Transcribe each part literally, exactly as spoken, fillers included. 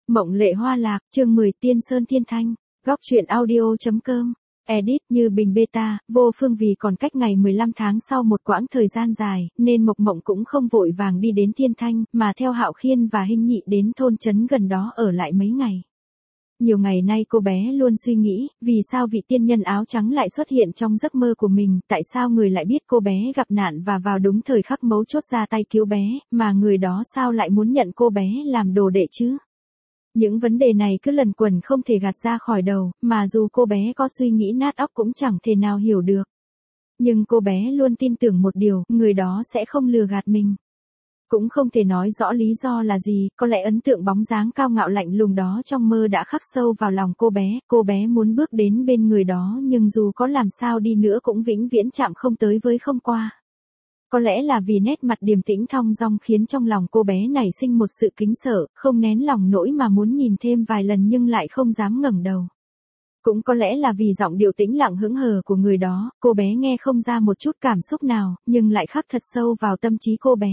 Mộng lệ hoa lạc, chương mười Tiên Sơn Thiên Thanh, góc truyện audio.com, edit Như Bình beta, vô phương vì còn cách ngày mười lăm tháng sau một quãng thời gian dài, nên Mộc Mộng cũng không vội vàng đi đến Thiên Thanh, mà theo Hạo Khiên và Hinh Nhị đến thôn trấn gần đó ở lại mấy ngày. Nhiều ngày nay cô bé luôn suy nghĩ, vì sao vị tiên nhân áo trắng lại xuất hiện trong giấc mơ của mình, tại sao người lại biết cô bé gặp nạn và vào đúng thời khắc mấu chốt ra tay cứu bé, mà người đó sao lại muốn nhận cô bé làm đồ đệ chứ? Những vấn đề này cứ lần quẩn không thể gạt ra khỏi đầu, mà dù cô bé có suy nghĩ nát óc cũng chẳng thể nào hiểu được. Nhưng cô bé luôn tin tưởng một điều, người đó sẽ không lừa gạt mình. Cũng không thể nói rõ lý do là gì, có lẽ ấn tượng bóng dáng cao ngạo lạnh lùng đó trong mơ đã khắc sâu vào lòng cô bé, cô bé muốn bước đến bên người đó nhưng dù có làm sao đi nữa cũng vĩnh viễn chạm không tới với không qua. Có lẽ là vì nét mặt điềm tĩnh thong dong khiến trong lòng cô bé nảy sinh một sự kính sợ, không nén lòng nỗi mà muốn nhìn thêm vài lần nhưng lại không dám ngẩng đầu. Cũng có lẽ là vì giọng điệu tĩnh lặng hững hờ của người đó, cô bé nghe không ra một chút cảm xúc nào, nhưng lại khắc thật sâu vào tâm trí cô bé.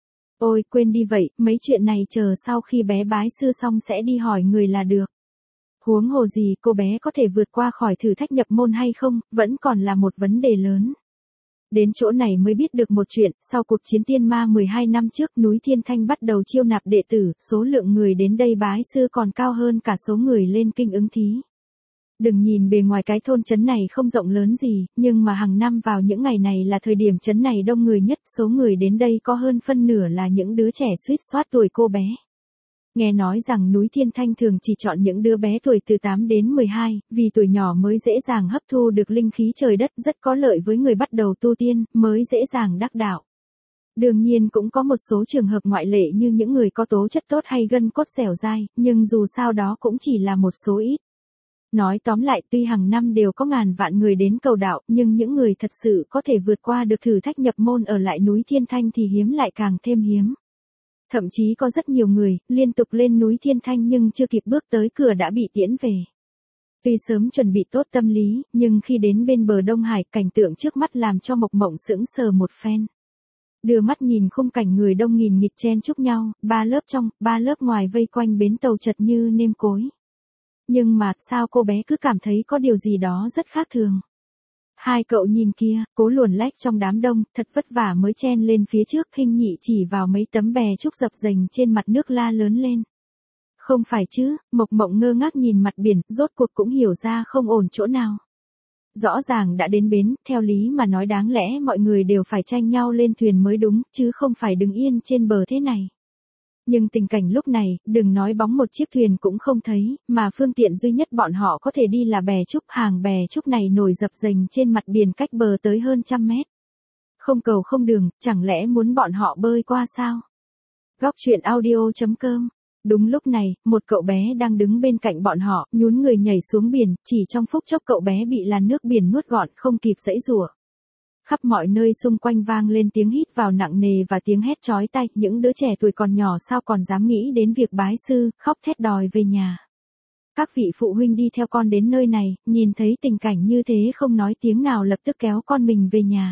Ôi, quên đi vậy, mấy chuyện này chờ sau khi bé bái sư xong sẽ đi hỏi người là được. Huống hồ gì cô bé có thể vượt qua khỏi thử thách nhập môn hay không, vẫn còn là một vấn đề lớn. Đến chỗ này mới biết được một chuyện, sau cuộc chiến tiên ma mười hai năm trước, núi Thiên Thanh bắt đầu chiêu nạp đệ tử, số lượng người đến đây bái sư còn cao hơn cả số người lên kinh ứng thí. Đừng nhìn bề ngoài cái thôn trấn này không rộng lớn gì, nhưng mà hàng năm vào những ngày này là thời điểm trấn này đông người nhất, số người đến đây có hơn phân nửa là những đứa trẻ suýt soát tuổi cô bé. Nghe nói rằng núi Thiên Thanh thường chỉ chọn những đứa bé tuổi từ tám đến mười hai, vì tuổi nhỏ mới dễ dàng hấp thu được linh khí trời đất, rất có lợi với người bắt đầu tu tiên, mới dễ dàng đắc đạo. Đương nhiên cũng có một số trường hợp ngoại lệ như những người có tố chất tốt hay gân cốt dẻo dai, nhưng dù sao đó cũng chỉ là một số ít. Nói tóm lại, tuy hàng năm đều có ngàn vạn người đến cầu đạo, nhưng những người thật sự có thể vượt qua được thử thách nhập môn ở lại núi Thiên Thanh thì hiếm lại càng thêm hiếm. Thậm chí có rất nhiều người, liên tục lên núi Thiên Thanh nhưng chưa kịp bước tới cửa đã bị tiễn về. Tuy sớm chuẩn bị tốt tâm lý, nhưng khi đến bên bờ Đông Hải, cảnh tượng trước mắt làm cho Mộc Mộng sững sờ một phen. Đưa mắt nhìn khung cảnh người đông nghìn nghịt chen chúc nhau, ba lớp trong, ba lớp ngoài vây quanh bến tàu chật như nêm cối. Nhưng mà, sao cô bé cứ cảm thấy có điều gì đó rất khác thường. Hai cậu nhìn kia, cố luồn lách trong đám đông, thật vất vả mới chen lên phía trước, Hinh Nhị chỉ vào mấy tấm bè trúc dập dềnh trên mặt nước la lớn lên. Không phải chứ, Mộc Mộng ngơ ngác nhìn mặt biển, rốt cuộc cũng hiểu ra không ổn chỗ nào. Rõ ràng đã đến bến, theo lý mà nói đáng lẽ mọi người đều phải tranh nhau lên thuyền mới đúng, chứ không phải đứng yên trên bờ thế này. Nhưng tình cảnh lúc này, đừng nói bóng một chiếc thuyền cũng không thấy, mà phương tiện duy nhất bọn họ có thể đi là bè trúc, hàng bè trúc này nổi dập dềnh trên mặt biển cách bờ tới hơn trăm mét. Không cầu không đường, chẳng lẽ muốn bọn họ bơi qua sao? Góc truyện audio.com. Đúng lúc này, một cậu bé đang đứng bên cạnh bọn họ, nhún người nhảy xuống biển, chỉ trong phút chốc cậu bé bị làn nước biển nuốt gọn, không kịp giãy giụa. Khắp mọi nơi xung quanh vang lên tiếng hít vào nặng nề và tiếng hét chói tai, những đứa trẻ tuổi còn nhỏ sao còn dám nghĩ đến việc bái sư, khóc thét đòi về nhà. Các vị phụ huynh đi theo con đến nơi này, nhìn thấy tình cảnh như thế không nói tiếng nào lập tức kéo con mình về nhà.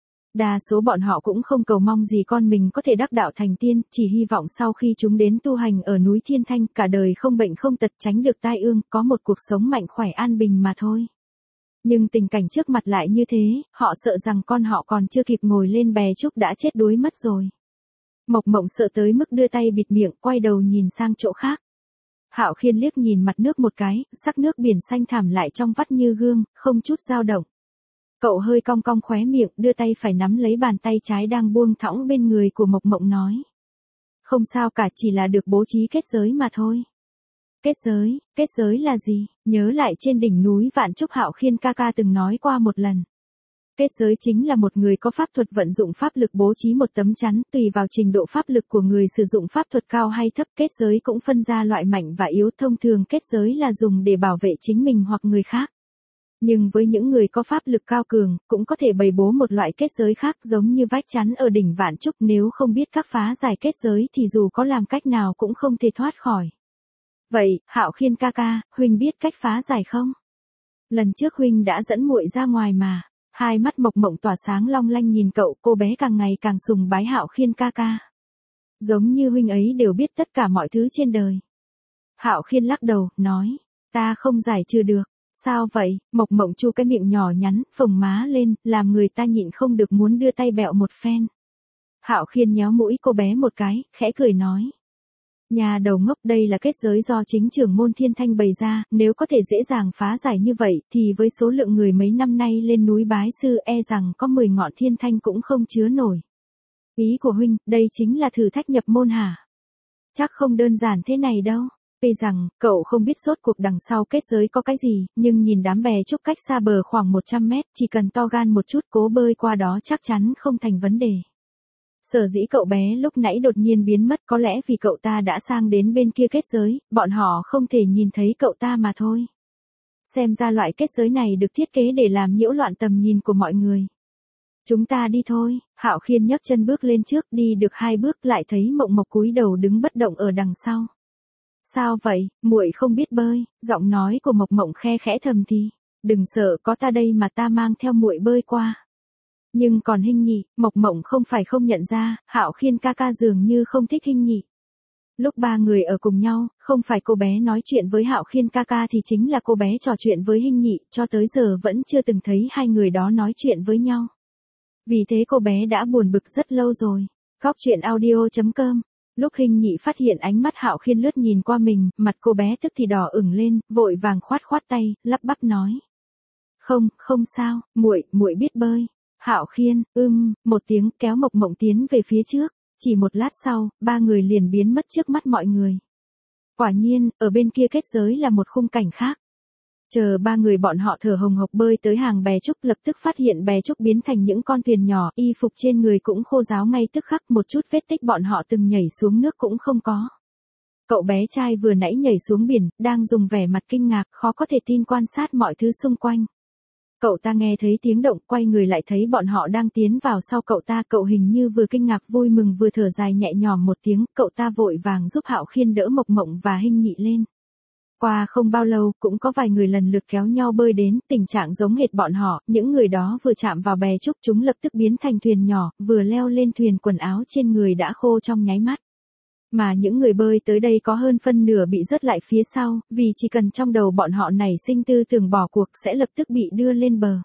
Đa số bọn họ cũng không cầu mong gì con mình có thể đắc đạo thành tiên, chỉ hy vọng sau khi chúng đến tu hành ở núi Thiên Thanh, cả đời không bệnh không tật, tránh được tai ương, có một cuộc sống mạnh khỏe an bình mà thôi. Nhưng tình cảnh trước mặt lại như thế, họ sợ rằng con họ còn chưa kịp ngồi lên bè trúc đã chết đuối mất rồi. Mộc Mộng sợ tới mức đưa tay bịt miệng, quay đầu nhìn sang chỗ khác. Hạo Khiên liếc nhìn mặt nước một cái, sắc nước biển xanh thẳm lại trong vắt như gương, không chút dao động. Cậu hơi cong cong khóe miệng, đưa tay phải nắm lấy bàn tay trái đang buông thõng bên người của Mộc Mộng nói. Không sao cả, chỉ là được bố trí kết giới mà thôi. Kết giới, kết giới là gì? Nhớ lại trên đỉnh núi Vạn Trúc Hạo Khiên ca ca từng nói qua một lần. Kết giới chính là một người có pháp thuật vận dụng pháp lực bố trí một tấm chắn, tùy vào trình độ pháp lực của người sử dụng pháp thuật cao hay thấp. Kết giới cũng phân ra loại mạnh và yếu, thông thường kết giới là dùng để bảo vệ chính mình hoặc người khác. Nhưng với những người có pháp lực cao cường, cũng có thể bày bố một loại kết giới khác giống như vách chắn ở đỉnh Vạn Trúc, nếu không biết các phá giải kết giới thì dù có làm cách nào cũng không thể thoát khỏi. Vậy, Hạo Khiên ca ca, huynh biết cách phá giải không? Lần trước huynh đã dẫn muội ra ngoài mà. Hai mắt Mộc Mộng tỏa sáng long lanh nhìn cậu, cô bé càng ngày càng sùng bái Hạo Khiên ca ca. Giống như huynh ấy đều biết tất cả mọi thứ trên đời. Hạo Khiên lắc đầu, nói, ta không giải trừ được. Sao vậy? Mộc Mộng chu cái miệng nhỏ nhắn, phồng má lên, làm người ta nhịn không được muốn đưa tay bẹo một phen. Hạo Khiên nhéo mũi cô bé một cái, khẽ cười nói. Nhà đầu ngốc, đây là kết giới do chính trưởng môn Thiên Thanh bày ra, nếu có thể dễ dàng phá giải như vậy, thì với số lượng người mấy năm nay lên núi bái sư e rằng có mười ngọn Thiên Thanh cũng không chứa nổi. Ý của huynh, đây chính là thử thách nhập môn hả? Chắc không đơn giản thế này đâu. Tuy rằng, cậu không biết rốt cuộc đằng sau kết giới có cái gì, nhưng nhìn đám bè trúc cách xa bờ khoảng một trăm mét, chỉ cần to gan một chút cố bơi qua đó chắc chắn không thành vấn đề. Sở dĩ cậu bé lúc nãy đột nhiên biến mất có lẽ vì cậu ta đã sang đến bên kia kết giới, bọn họ không thể nhìn thấy cậu ta mà thôi. Xem ra loại kết giới này được thiết kế để làm nhiễu loạn tầm nhìn của mọi người. Chúng ta đi thôi. Hạo Khiên nhấc chân bước lên trước, đi được hai bước lại thấy Mộng Mộc cúi đầu đứng bất động ở đằng sau. Sao vậy, muội không biết bơi? Giọng nói của Mộc Mộng khe khẽ thầm thì, đừng sợ, có ta đây mà, ta mang theo muội bơi qua. Nhưng còn Hinh Nhị, Mộc Mộng không phải không nhận ra, Hạo Khiên ca ca dường như không thích Hinh Nhị. Lúc ba người ở cùng nhau, không phải cô bé nói chuyện với Hạo Khiên ca ca thì chính là cô bé trò chuyện với Hinh Nhị, cho tới giờ vẫn chưa từng thấy hai người đó nói chuyện với nhau. Vì thế cô bé đã buồn bực rất lâu rồi. Góc truyện audio chấm com. Lúc Hinh Nhị phát hiện ánh mắt Hạo Khiên lướt nhìn qua mình, mặt cô bé tức thì đỏ ửng lên, vội vàng khoát khoát tay, lắp bắp nói: "Không, không sao, muội, muội biết bơi." Hạo Khiên, ưm, một tiếng kéo Mộc Mộng tiến về phía trước, chỉ một lát sau, ba người liền biến mất trước mắt mọi người. Quả nhiên, ở bên kia kết giới là một khung cảnh khác. Chờ ba người bọn họ thở hồng hộc bơi tới hàng bè trúc, lập tức phát hiện bè trúc biến thành những con thuyền nhỏ, y phục trên người cũng khô ráo ngay tức khắc, một chút vết tích bọn họ từng nhảy xuống nước cũng không có. Cậu bé trai vừa nãy nhảy xuống biển, đang dùng vẻ mặt kinh ngạc, khó có thể tin quan sát mọi thứ xung quanh. Cậu ta nghe thấy tiếng động, quay người lại thấy bọn họ đang tiến vào sau cậu ta, cậu hình như vừa kinh ngạc vui mừng vừa thở dài nhẹ nhõm một tiếng, cậu ta vội vàng giúp Hạo Khiên đỡ Mộc Mộng và Hinh Nhị lên. Qua không bao lâu, cũng có vài người lần lượt kéo nhau bơi đến, tình trạng giống hệt bọn họ, những người đó vừa chạm vào bè trúc chúng lập tức biến thành thuyền nhỏ, vừa leo lên thuyền quần áo trên người đã khô trong nháy mắt. Mà những người bơi tới đây có hơn phân nửa bị rớt lại phía sau, vì chỉ cần trong đầu bọn họ nảy sinh tư tưởng bỏ cuộc sẽ lập tức bị đưa lên bờ.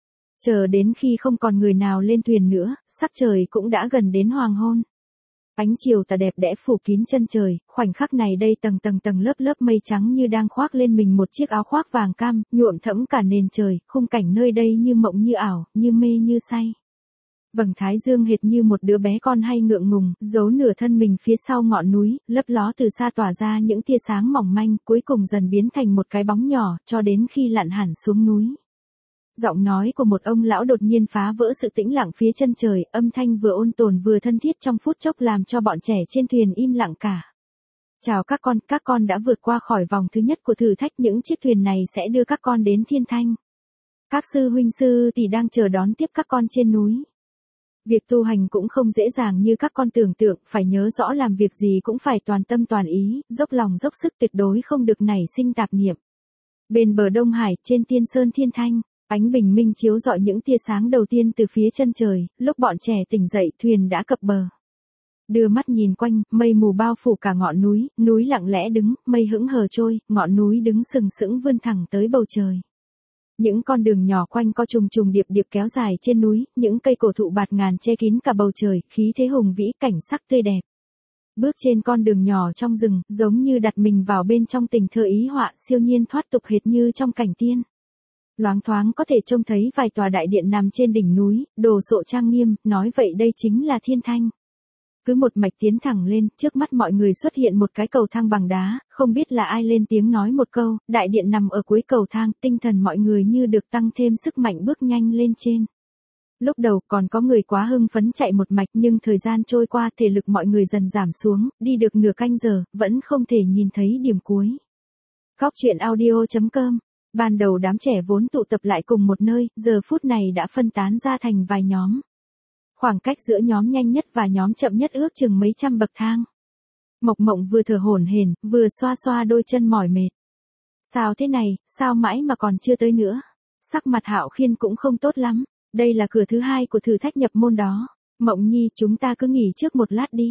Chờ đến khi không còn người nào lên thuyền nữa, sắc trời cũng đã gần đến hoàng hôn. Ánh chiều tà đẹp đẽ phủ kín chân trời, khoảnh khắc này đây tầng tầng tầng lớp lớp mây trắng như đang khoác lên mình một chiếc áo khoác vàng cam, nhuộm thẫm cả nền trời, khung cảnh nơi đây như mộng như ảo, như mê như say. Vầng thái dương hệt như một đứa bé con hay ngượng ngùng, giấu nửa thân mình phía sau ngọn núi, lấp ló từ xa tỏa ra những tia sáng mỏng manh, cuối cùng dần biến thành một cái bóng nhỏ, cho đến khi lặn hẳn xuống núi. Giọng nói của một ông lão đột nhiên phá vỡ sự tĩnh lặng phía chân trời, âm thanh vừa ôn tồn vừa thân thiết trong phút chốc làm cho bọn trẻ trên thuyền im lặng cả. Chào các con, các con đã vượt qua khỏi vòng thứ nhất của thử thách, những chiếc thuyền này sẽ đưa các con đến Thiên Thanh. Các sư huynh sư tỷ đang chờ đón tiếp các con trên núi. Việc tu hành cũng không dễ dàng như các con tưởng tượng, phải nhớ rõ làm việc gì cũng phải toàn tâm toàn ý, dốc lòng dốc sức, tuyệt đối không được nảy sinh tạp niệm. Bên bờ Đông Hải, trên Tiên Sơn Thiên Thanh, ánh bình minh chiếu rọi những tia sáng đầu tiên từ phía chân trời, lúc bọn trẻ tỉnh dậy thuyền đã cập bờ. Đưa mắt nhìn quanh, mây mù bao phủ cả ngọn núi, núi lặng lẽ đứng, mây hững hờ trôi, ngọn núi đứng sừng sững vươn thẳng tới bầu trời. Những con đường nhỏ quanh co trùng trùng điệp điệp kéo dài trên núi, những cây cổ thụ bạt ngàn che kín cả bầu trời, khí thế hùng vĩ, cảnh sắc tươi đẹp. Bước trên con đường nhỏ trong rừng, giống như đặt mình vào bên trong tình thơ ý họa, siêu nhiên thoát tục hệt như trong cảnh tiên. Loáng thoáng có thể trông thấy vài tòa đại điện nằm trên đỉnh núi, đồ sộ trang nghiêm, nói vậy đây chính là Thiên Thanh. Cứ một mạch tiến thẳng lên, trước mắt mọi người xuất hiện một cái cầu thang bằng đá, không biết là ai lên tiếng nói một câu, đại điện nằm ở cuối cầu thang, tinh thần mọi người như được tăng thêm sức mạnh bước nhanh lên trên. Lúc đầu còn có người quá hưng phấn chạy một mạch, nhưng thời gian trôi qua thể lực mọi người dần giảm xuống, đi được nửa canh giờ, vẫn không thể nhìn thấy điểm cuối. Góc truyện audio chấm com. Ban đầu đám trẻ vốn tụ tập lại cùng một nơi, giờ phút này đã phân tán ra thành vài nhóm. Khoảng cách giữa nhóm nhanh nhất và nhóm chậm nhất ước chừng mấy trăm bậc thang. Mộc Mộng vừa thở hổn hển, vừa xoa xoa đôi chân mỏi mệt. Sao thế này, sao mãi mà còn chưa tới nữa? Sắc mặt Hạo Khiên cũng không tốt lắm, đây là cửa thứ hai của thử thách nhập môn đó. Mộng Nhi, chúng ta cứ nghỉ trước một lát đi.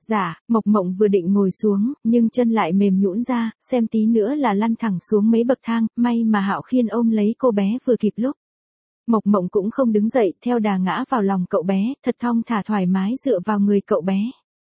Dạ, Mộc Mộng vừa định ngồi xuống, nhưng chân lại mềm nhũn ra, xem tí nữa là lăn thẳng xuống mấy bậc thang, may mà Hạo Khiên ôm lấy cô bé vừa kịp lúc. Mộc Mộng cũng không đứng dậy, theo đà ngã vào lòng cậu bé, thật thong thả thoải mái dựa vào người cậu bé.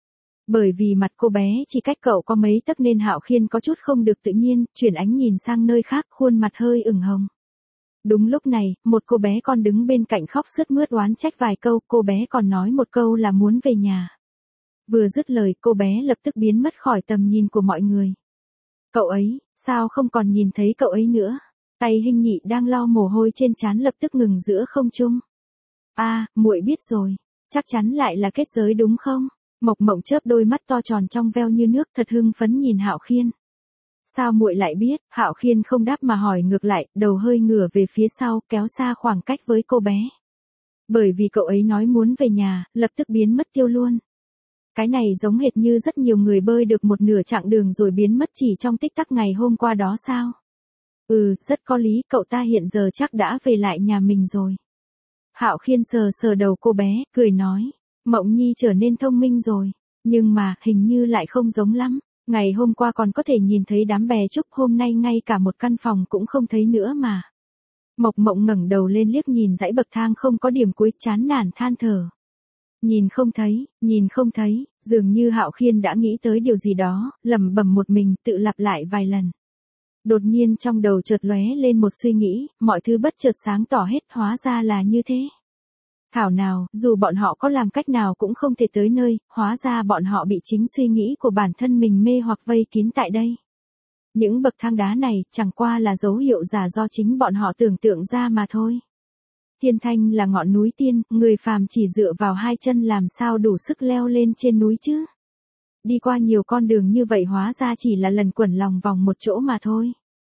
Bởi vì mặt cô bé chỉ cách cậu có mấy tấc nên Hạo Khiên có chút không được tự nhiên, chuyển ánh nhìn sang nơi khác, khuôn mặt hơi ửng hồng. Đúng lúc này, một cô bé con đứng bên cạnh khóc sướt mướt oán trách vài câu, cô bé còn nói một câu là muốn về nhà. Vừa dứt lời, cô bé lập tức biến mất khỏi tầm nhìn của mọi người. Cậu ấy, sao không còn nhìn thấy cậu ấy nữa? Tay Hinh Nhị đang lau mồ hôi trên trán lập tức ngừng giữa không trung. A, à, muội biết rồi, chắc chắn lại là kết giới đúng không? Mộc Mộng chớp đôi mắt to tròn trong veo như nước, thật hưng phấn nhìn Hạo Khiên. Sao muội lại biết? Hạo Khiên không đáp mà hỏi ngược lại, đầu hơi ngửa về phía sau, kéo xa khoảng cách với cô bé. Bởi vì cậu ấy nói muốn về nhà, lập tức biến mất tiêu luôn. Cái này giống hệt như rất nhiều người bơi được một nửa chặng đường rồi biến mất chỉ trong tích tắc ngày hôm qua đó sao? Ừ, rất có lý, cậu ta hiện giờ chắc đã về lại nhà mình rồi. Hạo Khiên sờ sờ đầu cô bé, cười nói, Mộng Nhi trở nên thông minh rồi, nhưng mà, hình như lại không giống lắm. Ngày hôm qua còn có thể nhìn thấy đám bè trúc, hôm nay ngay cả một căn phòng cũng không thấy nữa mà. Mộc Mộng ngẩng đầu lên liếc nhìn dãy bậc thang không có điểm cuối, chán nản than thở. Nhìn không thấy, nhìn không thấy, dường như Hạo Khiên đã nghĩ tới điều gì đó, lẩm bẩm một mình, tự lặp lại vài lần. Đột nhiên trong đầu chợt lóe lên một suy nghĩ, mọi thứ bất chợt sáng tỏ hết, hóa ra là như thế. Thảo nào, dù bọn họ có làm cách nào cũng không thể tới nơi, hóa ra bọn họ bị chính suy nghĩ của bản thân mình mê hoặc vây kín tại đây. Những bậc thang đá này chẳng qua là dấu hiệu giả do chính bọn họ tưởng tượng ra mà thôi. Thiên Thanh là ngọn núi tiên, người phàm chỉ dựa vào hai chân làm sao đủ sức leo lên trên núi chứ. Đi qua nhiều con đường như vậy hóa ra chỉ là lần quẩn lòng vòng một chỗ mà thôi.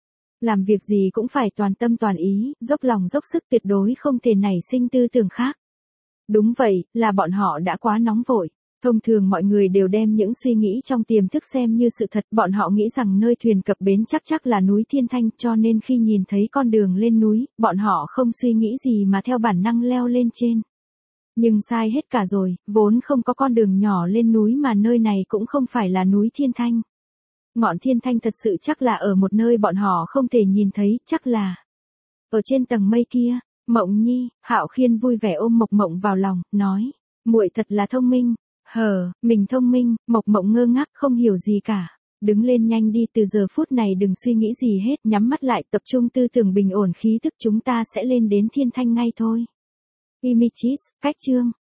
Làm việc gì cũng phải toàn tâm toàn ý, dốc lòng dốc sức, tuyệt đối không thể nảy sinh tư tưởng khác. Đúng vậy, là bọn họ đã quá nóng vội. Thông thường mọi người đều đem những suy nghĩ trong tiềm thức xem như sự thật, bọn họ nghĩ rằng nơi thuyền cập bến chắc chắc là núi Thiên Thanh, cho nên khi nhìn thấy con đường lên núi, bọn họ không suy nghĩ gì mà theo bản năng leo lên trên. Nhưng sai hết cả rồi, vốn không có con đường nhỏ lên núi mà nơi này cũng không phải là núi Thiên Thanh. Ngọn Thiên Thanh thật sự chắc là ở một nơi bọn họ không thể nhìn thấy, chắc là ở trên tầng mây kia. Mộng Nhi, Hạo Khiên vui vẻ ôm Mộc Mộng vào lòng, nói, muội thật là thông minh. Hờ, mình thông minh? Mộc Mộng ngơ ngác không hiểu gì cả. Đứng lên nhanh đi, từ giờ phút này đừng suy nghĩ gì hết, nhắm mắt lại, tập trung tư tưởng bình ổn khí thức, chúng ta sẽ lên đến Thiên Thanh ngay thôi. Imichis, cách chương.